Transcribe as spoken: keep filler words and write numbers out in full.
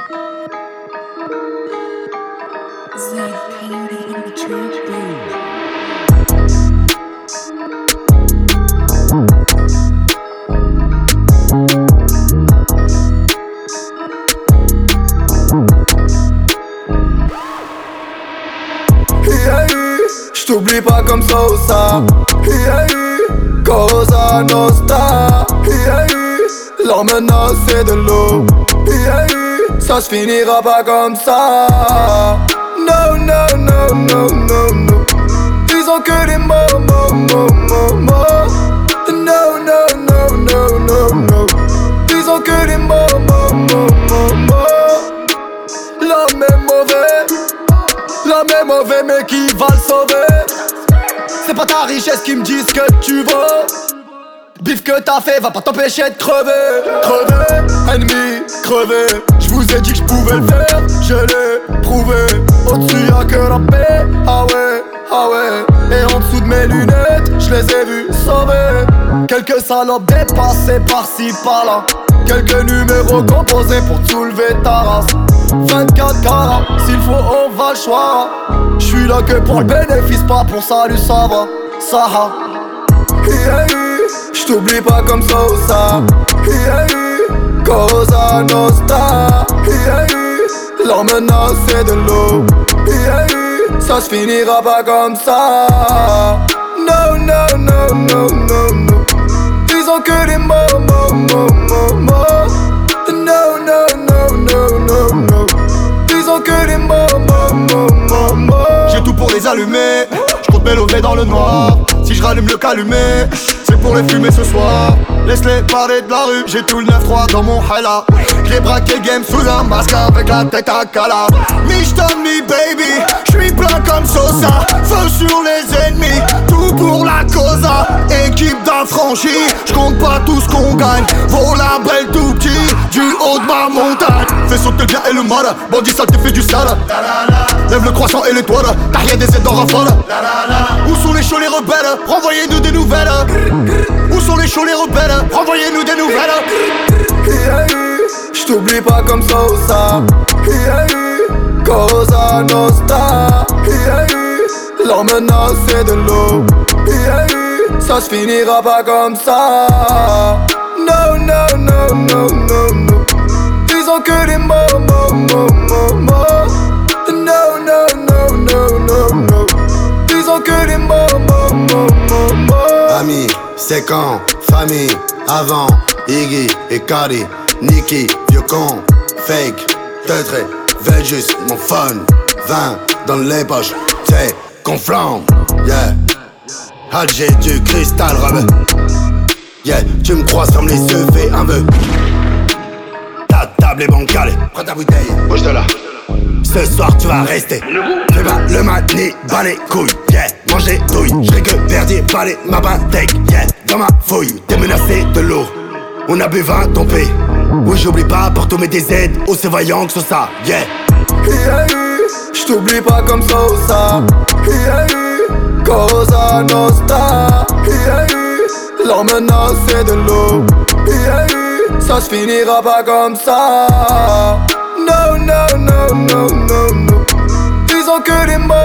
J't'oublie pas comme ça ou ça. Yeah, Cosa Nostra. Yeah, leur menace c'est de l'eau. Yeah, ça se finira pas comme ça. No, no, no, no, no, no. Ils ont que des mots, mots, mots, mots, mots. No, no, no, no, no, no. Ils ont que des mots, mots, mots, mots, mots. L'homme est mauvais. L'homme est mauvais mais qui va le sauver? C'est pas ta richesse qui me dit ce que tu veux. Bif que t'as fait va pas t'empêcher de crever. Crever, ennemi, crever. J'vous ai dit que j'pouvais le faire, je l'ai prouvé. Au-dessus y'a que la paix, ah ouais, ah ouais. Et en dessous de mes lunettes, j'les ai vus sauver. Quelques salopes dépassées par-ci par-là. Quelques numéros composés pour te soulever ta race. Vingt-quatre carats, s'il faut on va le choix. J'suis là que pour le bénéfice, pas pour salut, ça va, ça va. Yeah, j't'oublie pas comme ça ou ça. Yeah, Cosa Nostra. Yeah, leur menace c'est de l'eau. Yeah, ça se finira pas comme ça. No, no, no, no, no, no. Ils ont que des mots, mots, mots, mots, mots. No, no, no, no, no, no. Ils ont que des mots, mots, mots, mots, mots. J'ai tout pour les allumer. J'compte mes lovés dans le noir. Si je rallume le calumet, c'est pour les fumer ce soir. Laisse-les parler de la rue, j'ai tout le neuf trois dans mon hala. J'ai braqué le game sous un masque avec la tête à cala. Michton me baby, j'suis plein comme Sosa. Feu sur les ennemis, tout pour la causa. Équipe d'affranchis, j'compte pas tout ce qu'on gagne. Vaut la belle tout petit, du haut de ma montagne. Fais sauter le bien et le mal, bandit sale t'es fait du sale. Lève le croissant et l'étoile, t'as rien des aides en rafale. Où sont les chauds les rebelles, renvoyez-nous des nouvelles. Où sont les chauds les rebelles, renvoyez-nous des nouvelles. Yeah, j't'oublie pas comme ça ou ça. Yeah, Cosa Nostra. Yeah, leur menace c'est de l'eau. Yeah, ça se finira pas comme ça. No, no, no, no, no, no. Ils ont que des mots, mots, mots, mots, mots. No, no, no, no, no, no. Ils ont que des mots, mots, mots, mots, mots. Amis, c'est quand, famille, avant, Iggy et Cardi, Nicki, vieux con, fake, teutré, veulent juste mon fun, vin dans les poches, t'es qu'on flambe, yeah. Alger du cristal rebelle, yeah, tu me croises comme les yeux, fais un vœu. Ta table est bancale, prends ta bouteille, bouge de là. Ce soir tu vas rester. Fais pas le mani, bas les couilles, yeah. Manger douille, j'serai que Verdier, balai, ma bintec, yeah. Dans ma fouille, t'es menacé de l'eau. On a bu vingt tombé. Oui j'oublie pas, Porto met des aides aux surveillants que ça, yeah. Yeah, j't'oublie pas comme ça ou ça. Yeah, Cosa Nostra. Yeah, leur menace c'est de l'eau. Yeah, ça se finira pas comme ça. No, no, no, no, no, no. Ils ont que des mots,